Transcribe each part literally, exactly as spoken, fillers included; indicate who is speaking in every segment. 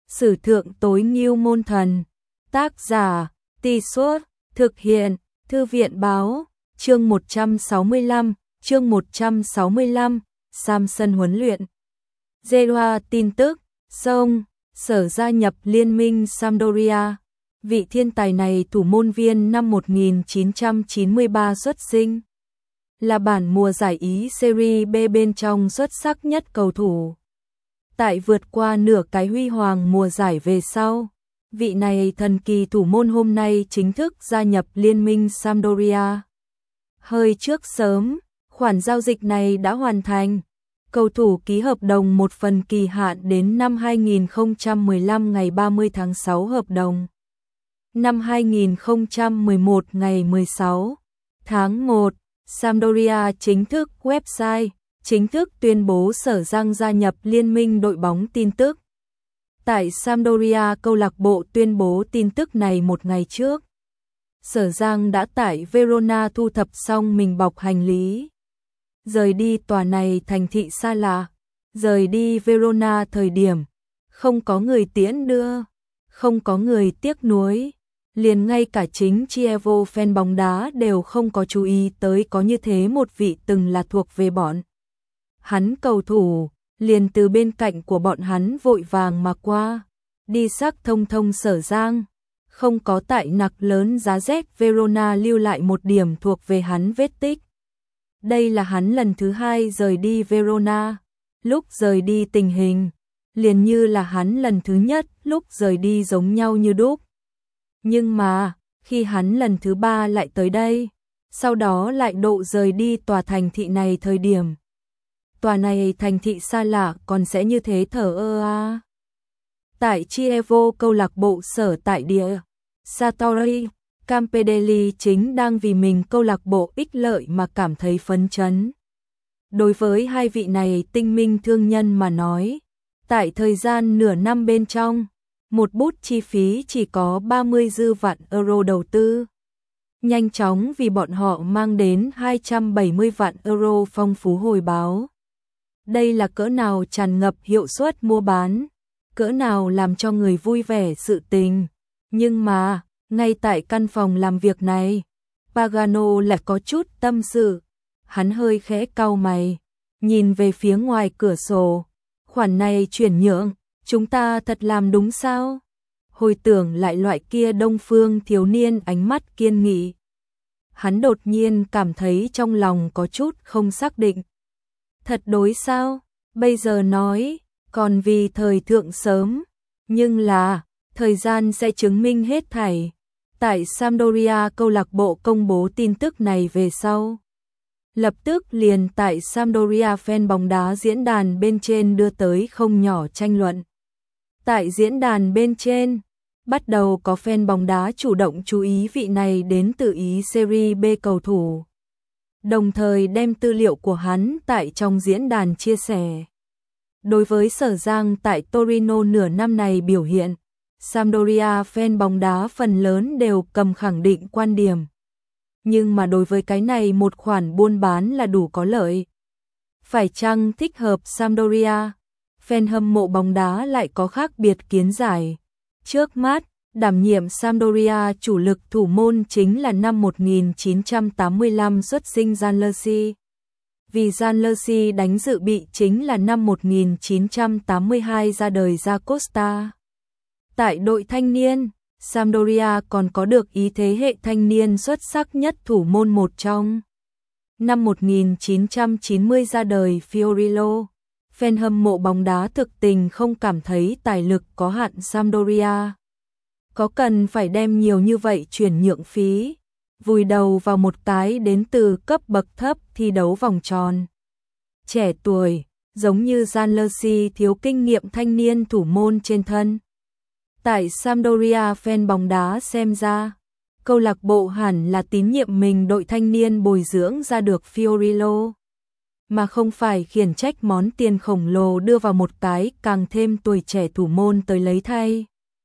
Speaker 1: Sử thượng tối ngưu môn thần. Tác giả, Tì Suốt, thực hiện, Thư viện báo, chương một trăm sáu mươi lăm, chương một trăm sáu mươi lăm, Samson huấn luyện. Genoa tin tức, Song, Sở gia nhập liên minh Sampdoria. Vị thiên tài này thủ môn viên năm một nghìn chín trăm chín mươi ba xuất sinh. Là bản mùa giải Ý Serie B bên trong xuất sắc nhất cầu thủ. Tại vượt qua nửa cái huy hoàng mùa giải về sau, vị này thần kỳ thủ môn hôm nay chính thức gia nhập liên minh Sampdoria. Hơi trước sớm, khoản giao dịch này đã hoàn thành. Cầu thủ ký hợp đồng một phần kỳ hạn đến năm hai nghìn không trăm mười lăm ngày ba mươi tháng sáu hợp đồng. Năm hai nghìn không trăm mười một ngày mười sáu tháng một, Sampdoria chính thức website, chính thức tuyên bố Sở Giang gia nhập liên minh đội bóng tin tức. Tại Sampdoria, câu lạc bộ tuyên bố tin tức này một ngày trước. Sở Giang đã tại Verona thu thập xong mình bọc hành lý. Rời đi tòa này thành thị xa lạ, rời đi Verona thời điểm, không có người tiễn đưa, không có người tiếc nuối. Liền ngay cả chính Chievo fan bóng đá đều không có chú ý tới có như thế một vị từng là thuộc về bọn hắn cầu thủ, liền từ bên cạnh của bọn hắn vội vàng mà qua, đi sắc thông thông Sở Giang, không có tại nặc lớn giá rét Verona lưu lại một điểm thuộc về hắn vết tích. Đây là hắn lần thứ hai rời đi Verona, lúc rời đi tình hình, liền như là hắn lần thứ nhất lúc rời đi giống nhau như đúc. Nhưng mà, khi hắn lần thứ ba lại tới đây, sau đó lại độ rời đi tòa thành thị này thời điểm. Tòa này thành thị xa lạ còn sẽ như thế thở ơ à. Tại Chievo, câu lạc bộ sở tại địa, Sartori, Campedelli chính đang vì mình câu lạc bộ ích lợi mà cảm thấy phấn chấn. Đối với hai vị này tinh minh thương nhân mà nói, tại thời gian nửa năm bên trong, một bút chi phí chỉ có ba mươi dư vạn euro đầu tư. Nhanh chóng vì bọn họ mang đến hai trăm bảy mươi vạn euro phong phú hồi báo. Đây là cỡ nào tràn ngập hiệu suất mua bán, cỡ nào làm cho người vui vẻ sự tình. Nhưng mà, ngay tại căn phòng làm việc này, Pagano lại có chút tâm sự. Hắn hơi khẽ cau mày, nhìn về phía ngoài cửa sổ. Khoản này chuyển nhượng, chúng ta thật làm đúng sao? Hồi tưởng lại loại kia Đông Phương thiếu niên ánh mắt kiên nghị. Hắn đột nhiên cảm thấy trong lòng có chút không xác định. Thật đối sao? Bây giờ nói, còn vì thời thượng sớm. Nhưng là, thời gian sẽ chứng minh hết thảy. Tại Sampdoria, câu lạc bộ công bố tin tức này về sau. Lập tức liền tại Sampdoria fan bóng đá diễn đàn bên trên đưa tới không nhỏ tranh luận. Tại diễn đàn bên trên, bắt đầu có fan bóng đá chủ động chú ý vị này đến từ Ý Serie B cầu thủ. Đồng thời đem tư liệu của hắn tại trong diễn đàn chia sẻ. Đối với Sở Giang tại Torino nửa năm này biểu hiện, Sampdoria fan bóng đá phần lớn đều cầm khẳng định quan điểm. Nhưng mà đối với cái này một khoản buôn bán là đủ có lợi. Phải chăng thích hợp Sampdoria? Fan hâm mộ bóng đá lại có khác biệt kiến giải. Trước mắt, đảm nhiệm Sampdoria chủ lực thủ môn chính là năm một nghìn chín trăm tám mươi lăm xuất sinh Gianluigi. Vì Gianluigi đánh dự bị chính là năm một nghìn chín trăm tám mươi hai ra đời Da Costa. Tại đội thanh niên, Sampdoria còn có được ý thế hệ thanh niên xuất sắc nhất thủ môn một trong. Năm một nghìn chín trăm chín mươi ra đời Fiorillo. Fan hâm mộ bóng đá thực tình không cảm thấy tài lực có hạn Sampdoria. Có cần phải đem nhiều như vậy chuyển nhượng phí, vùi đầu vào một cái đến từ cấp bậc thấp thi đấu vòng tròn. Trẻ tuổi, giống như Gianluigi thiếu kinh nghiệm thanh niên thủ môn trên thân. Tại Sampdoria fan bóng đá xem ra, câu lạc bộ hẳn là tín nhiệm mình đội thanh niên bồi dưỡng ra được Fiorillo, mà không phải khiển trách món tiền khổng lồ đưa vào một cái càng thêm tuổi trẻ thủ môn tới lấy thay.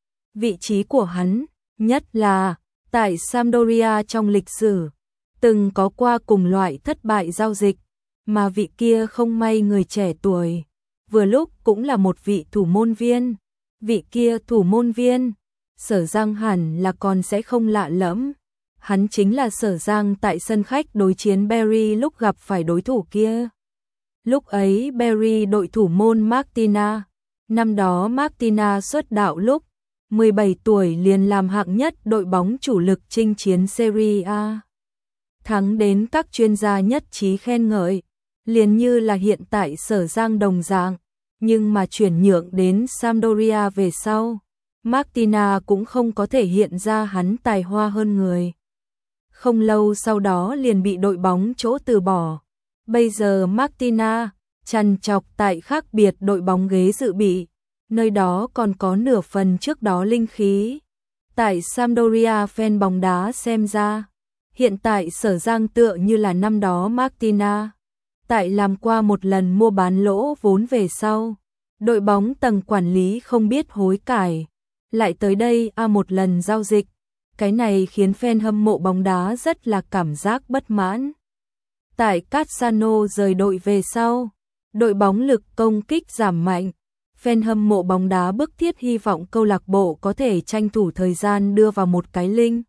Speaker 1: Vị trí của hắn, nhất là tại Sampdoria trong lịch sử, từng có qua cùng loại thất bại giao dịch, mà vị kia không may người trẻ tuổi, vừa lúc cũng là một vị thủ môn viên. vị kia thủ môn viên, Sở Giang hẳn là còn sẽ không lạ lẫm. Hắn chính là Sở Giang tại sân khách đối chiến Barry lúc gặp phải đối thủ kia. Lúc ấy Barry đội thủ môn Martina. Năm đó Martina xuất đạo lúc mười bảy tuổi liền làm hạng nhất đội bóng chủ lực chinh chiến Serie A. Thắng đến các chuyên gia nhất trí khen ngợi, liền như là hiện tại Sở Giang đồng dạng, nhưng mà chuyển nhượng đến Sampdoria về sau, Martina cũng không có thể hiện ra hắn tài hoa hơn người. Không lâu sau đó liền bị đội bóng chỗ từ bỏ. Bây giờ Martina trằn trọc tại khác biệt đội bóng ghế dự bị, nơi đó còn có nửa phần trước đó linh khí. Tại Sampdoria fan bóng đá xem ra, hiện tại Sở Giang tựa như là năm đó Martina. Tại làm qua một lần mua bán lỗ vốn về sau, đội bóng tầng quản lý không biết hối cải, lại tới đây a một lần giao dịch. Cái này khiến fan hâm mộ bóng đá rất là cảm giác bất mãn. Tại Cassano rời đội về sau, đội bóng lực công kích giảm mạnh. Fan hâm mộ bóng đá bức thiết hy vọng câu lạc bộ có thể tranh thủ thời gian đưa vào một cái linh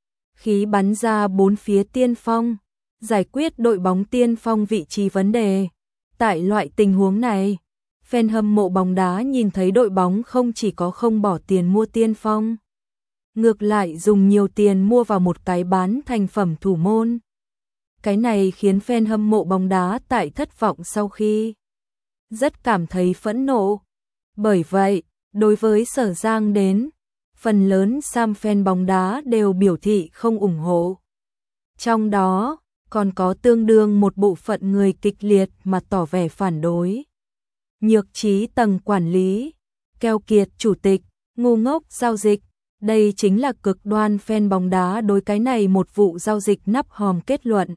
Speaker 1: khí bắn ra bốn phía tiên phong, giải quyết đội bóng tiên phong vị trí vấn đề. Tại loại tình huống này, fan hâm mộ bóng đá nhìn thấy đội bóng không chỉ có không bỏ tiền mua tiên phong, ngược lại dùng nhiều tiền mua vào một cái bán thành phẩm thủ môn. Cái này khiến fan hâm mộ bóng đá tại thất vọng sau khi rất cảm thấy phẫn nộ. Bởi vậy, đối với Sở Giang đến, phần lớn Sam fan bóng đá đều biểu thị không ủng hộ. Trong đó, còn có tương đương một bộ phận người kịch liệt mà tỏ vẻ phản đối. Nhược trí tầng quản lý, keo kiệt chủ tịch, ngu ngốc giao dịch. Đây chính là cực đoan fan bóng đá đối cái này một vụ giao dịch nắp hòm kết luận.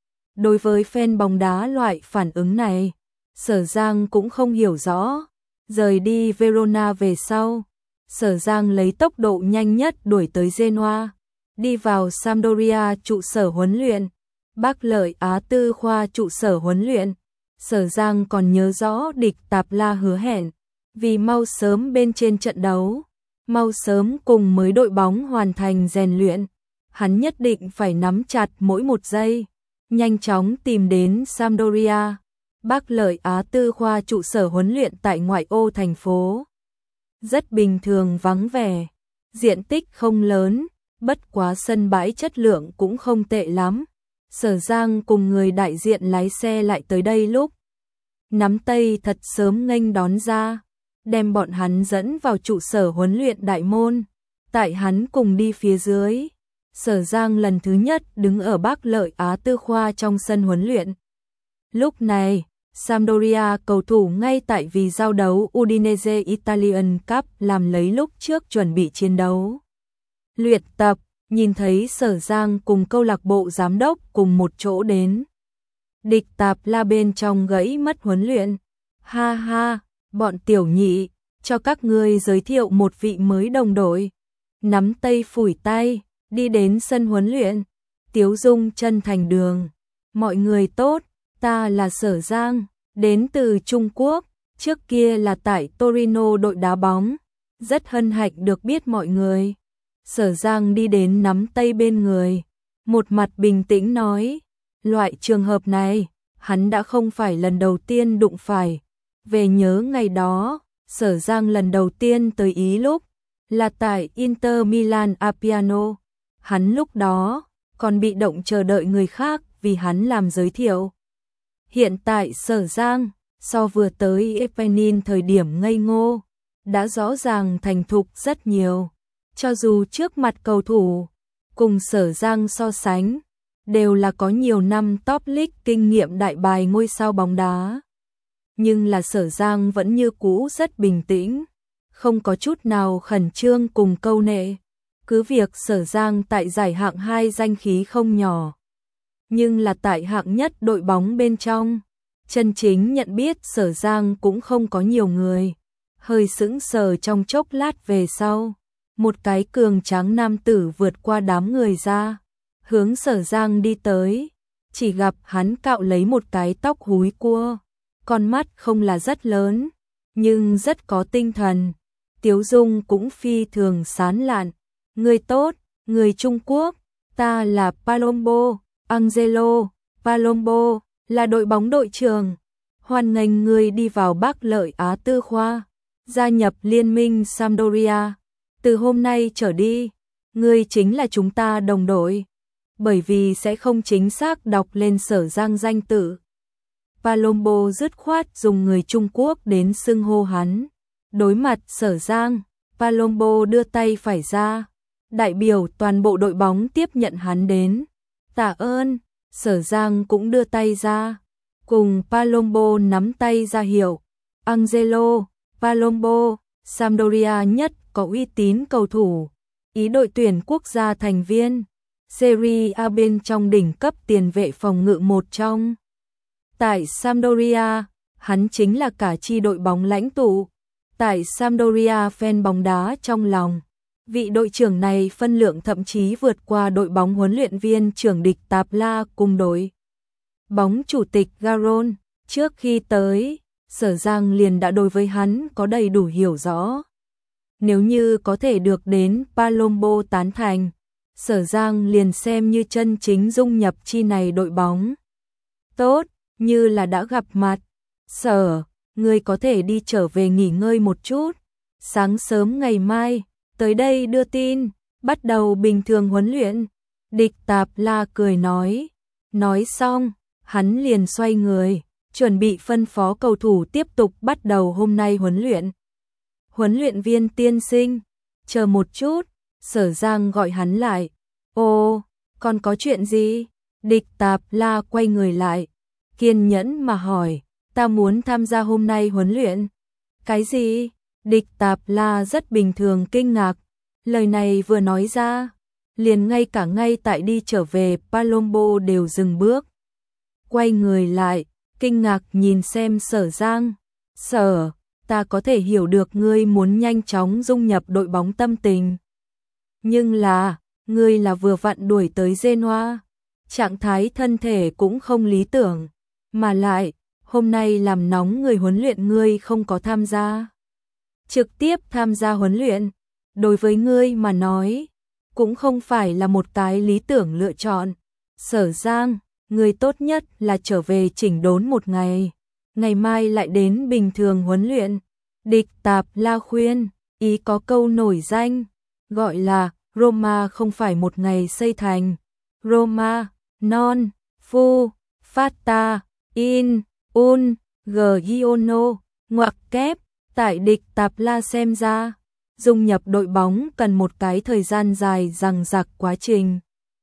Speaker 1: Đối với fan bóng đá loại phản ứng này, Sở Giang cũng không hiểu rõ. Rời đi Verona về sau, Sở Giang lấy tốc độ nhanh nhất đuổi tới Genoa, đi vào Sampdoria trụ sở huấn luyện, Bác Lợi Á Tư khoa trụ sở huấn luyện. Sở Giang còn nhớ rõ địch Tạp La hứa hẹn, vì mau sớm bên trên trận đấu, mau sớm cùng mới đội bóng hoàn thành rèn luyện, hắn nhất định phải nắm chặt mỗi một giây, nhanh chóng tìm đến Sampdoria. Bác Lợi Á Tư khoa trụ sở huấn luyện tại ngoại ô thành phố. Rất bình thường vắng vẻ, diện tích không lớn, bất quá sân bãi chất lượng cũng không tệ lắm. Sở Giang cùng người đại diện lái xe lại tới đây lúc nắm tay thật sớm nghênh đón ra, đem bọn hắn dẫn vào trụ sở huấn luyện đại môn. Tại hắn cùng đi phía dưới, Sở Giang lần thứ nhất đứng ở Bác Lợi Á Tư khoa trong sân huấn luyện. Lúc này, Sampdoria cầu thủ ngay tại vì giao đấu Udinese Italian Cup làm lấy lúc trước chuẩn bị chiến đấu. Luyện tập, nhìn thấy Sở Giang cùng câu lạc bộ giám đốc cùng một chỗ đến. Địch Tạp La bên trong gãy mất huấn luyện. Ha ha, bọn tiểu nhị, cho các ngươi giới thiệu một vị mới đồng đội. Nắm tay phủi tay, đi đến sân huấn luyện. Tiếu dung chân thành đường. Mọi người tốt. Ta là Sở Giang, đến từ Trung Quốc, trước kia là tại Torino đội đá bóng, rất hân hạnh được biết mọi người. Sở Giang đi đến nắm tay bên người, một mặt bình tĩnh nói, loại trường hợp này, hắn đã không phải lần đầu tiên đụng phải. Về nhớ ngày đó, Sở Giang lần đầu tiên tới Ý lúc, là tại Inter Milan Appiano. Hắn lúc đó, còn bị động chờ đợi người khác vì hắn làm giới thiệu. Hiện tại Sở Giang, so vừa tới Epenin thời điểm ngây ngô, đã rõ ràng thành thục rất nhiều. Cho dù trước mặt cầu thủ, cùng Sở Giang so sánh, đều là có nhiều năm top league kinh nghiệm đại bài ngôi sao bóng đá. Nhưng là Sở Giang vẫn như cũ rất bình tĩnh, không có chút nào khẩn trương cùng câu nệ. Cứ việc Sở Giang tại giải hạng hai danh khí không nhỏ, nhưng là tại hạng nhất đội bóng bên trong, chân chính nhận biết Sở Giang cũng không có nhiều người. Hơi sững sờ trong chốc lát về sau, một cái cường tráng nam tử vượt qua đám người ra, hướng Sở Giang đi tới, chỉ gặp hắn cạo lấy một cái tóc húi cua, con mắt không là rất lớn, nhưng rất có tinh thần, tiếu dung cũng phi thường sán lạn. Người tốt, người Trung Quốc, ta là Palombo, Angelo, Palombo, là đội bóng đội trưởng. Hoan nghênh người đi vào Bắc Lợi Á Tư khoa, gia nhập liên minh Sampdoria. Từ hôm nay trở đi, ngươi chính là chúng ta đồng đội. Bởi vì sẽ không chính xác đọc lên Sở Giang danh tự. Palombo dứt khoát dùng người Trung Quốc đến xưng hô hắn. Đối mặt Sở Giang, Palombo đưa tay phải ra. Đại biểu toàn bộ đội bóng tiếp nhận hắn đến. Tạ ơn, Sở Giang cũng đưa tay ra. Cùng Palombo nắm tay ra hiệu. Angelo, Palombo, Sampdoria nhất có uy tín cầu thủ. Ý đội tuyển quốc gia thành viên. Serie A bên trong đỉnh cấp tiền vệ phòng ngự một trong. Tại Sampdoria, hắn chính là cả chi đội bóng lãnh tụ. Tại Sampdoria fan bóng đá trong lòng. Vị đội trưởng này phân lượng thậm chí vượt qua đội bóng huấn luyện viên trưởng địch Tạp La cùng đội bóng chủ tịch Garon. Trước khi tới, Sở Giang liền đã đối với hắn có đầy đủ hiểu rõ. Nếu như có thể được đến Palombo tán thành, Sở Giang liền xem như chân chính dung nhập chi này đội bóng. Tốt, như là đã gặp mặt. Sở, ngươi có thể đi trở về nghỉ ngơi một chút. Sáng sớm ngày mai, tới đây đưa tin, bắt đầu bình thường huấn luyện. Địch Tạp La cười nói. Nói xong, hắn liền xoay người, chuẩn bị phân phó cầu thủ tiếp tục bắt đầu hôm nay huấn luyện. Huấn luyện viên tiên sinh, chờ một chút, Sở Giang gọi hắn lại. Ồ, còn có chuyện gì? Địch Tạp La quay người lại, kiên nhẫn mà hỏi, ta muốn tham gia hôm nay huấn luyện. Cái gì? Địch Tạp La rất bình thường kinh ngạc, lời này vừa nói ra, liền ngay cả ngay tại đi trở về Palombo đều dừng bước. Quay người lại, kinh ngạc nhìn xem Sở Giang. Sở, ta có thể hiểu được ngươi muốn nhanh chóng dung nhập đội bóng tâm tình. Nhưng là, ngươi là vừa vặn đuổi tới Genoa, trạng thái thân thể cũng không lý tưởng, mà lại, hôm nay làm nóng người huấn luyện ngươi không có tham gia. Trực tiếp tham gia huấn luyện, đối với ngươi mà nói, cũng không phải là một cái lý tưởng lựa chọn. Sở Giang, ngươi tốt nhất là trở về chỉnh đốn một ngày, ngày mai lại đến bình thường huấn luyện. Địch Tạp La khuyên, ý có câu nổi danh, gọi là Roma không phải một ngày xây thành. Roma, non, fu, fatta, in, un, giono, ngoặc kép. Tại Địch Tạp La xem ra, dung nhập đội bóng cần một cái thời gian dài dằng dặc quá trình.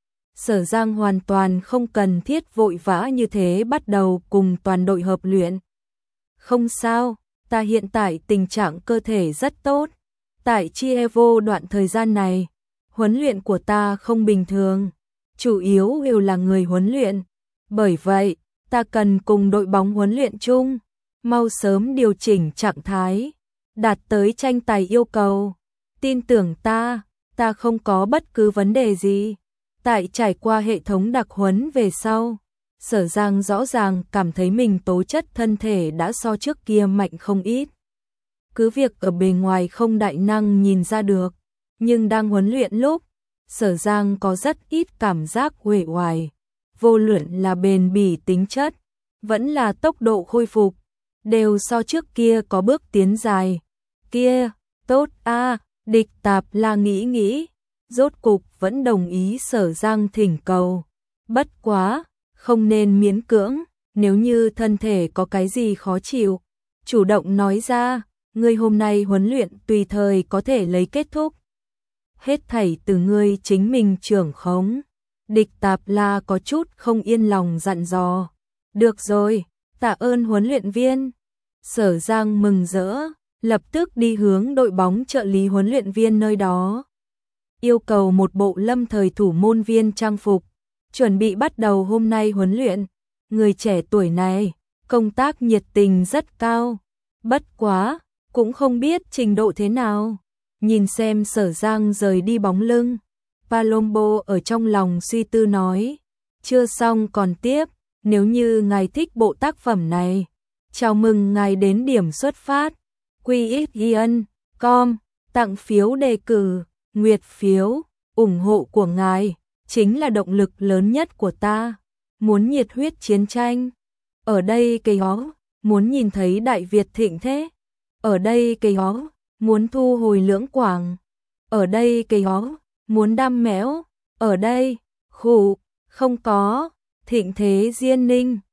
Speaker 1: Sở Giang hoàn toàn không cần thiết vội vã như thế bắt đầu cùng toàn đội hợp luyện. Không sao, ta hiện tại tình trạng cơ thể rất tốt. Tại Chievo đoạn thời gian này, huấn luyện của ta không bình thường, chủ yếu đều là người huấn luyện. Bởi vậy, ta cần cùng đội bóng huấn luyện chung, mau sớm điều chỉnh trạng thái, đạt tới tranh tài yêu cầu. Tin tưởng ta, ta không có bất cứ vấn đề gì. Tại trải qua hệ thống đặc huấn về sau, Sở Giang rõ ràng cảm thấy mình tố chất thân thể đã so trước kia mạnh không ít. Cứ việc ở bề ngoài không đại năng nhìn ra được, nhưng đang huấn luyện lúc, Sở Giang có rất ít cảm giác uể oải. Vô luận là bền bỉ tính chất, vẫn là tốc độ khôi phục, đều so trước kia có bước tiến dài. Kia, tốt a, Địch Tạp La nghĩ nghĩ, rốt cục vẫn đồng ý Sở Giang thỉnh cầu. Bất quá, không nên miễn cưỡng, nếu như thân thể có cái gì khó chịu, chủ động nói ra, ngươi hôm nay huấn luyện tùy thời có thể lấy kết thúc. Hết thảy từ ngươi chính mình trưởng khống. Địch Tạp La có chút không yên lòng dặn dò. Được rồi, tạ ơn huấn luyện viên. Sở Giang mừng rỡ, lập tức đi hướng đội bóng trợ lý huấn luyện viên nơi đó. Yêu cầu một bộ lâm thời thủ môn viên trang phục, chuẩn bị bắt đầu hôm nay huấn luyện. Người trẻ tuổi này, công tác nhiệt tình rất cao. Bất quá, cũng không biết trình độ thế nào. Nhìn xem Sở Giang rời đi bóng lưng, Palombo ở trong lòng suy tư nói, chưa xong còn tiếp, nếu như ngài thích bộ tác phẩm này, chào mừng ngài đến điểm xuất phát, quy ích i en chấm com. Tặng phiếu đề cử, nguyệt phiếu, ủng hộ của ngài chính là động lực lớn nhất của ta. Muốn nhiệt huyết chiến tranh. Ở đây cây ó, muốn nhìn thấy Đại Việt thịnh thế. Ở đây cây ó, muốn thu hồi Lưỡng Quảng. Ở đây cây ó, muốn đam mẽo. Ở đây, khủ, không có, thịnh thế Diên Ninh.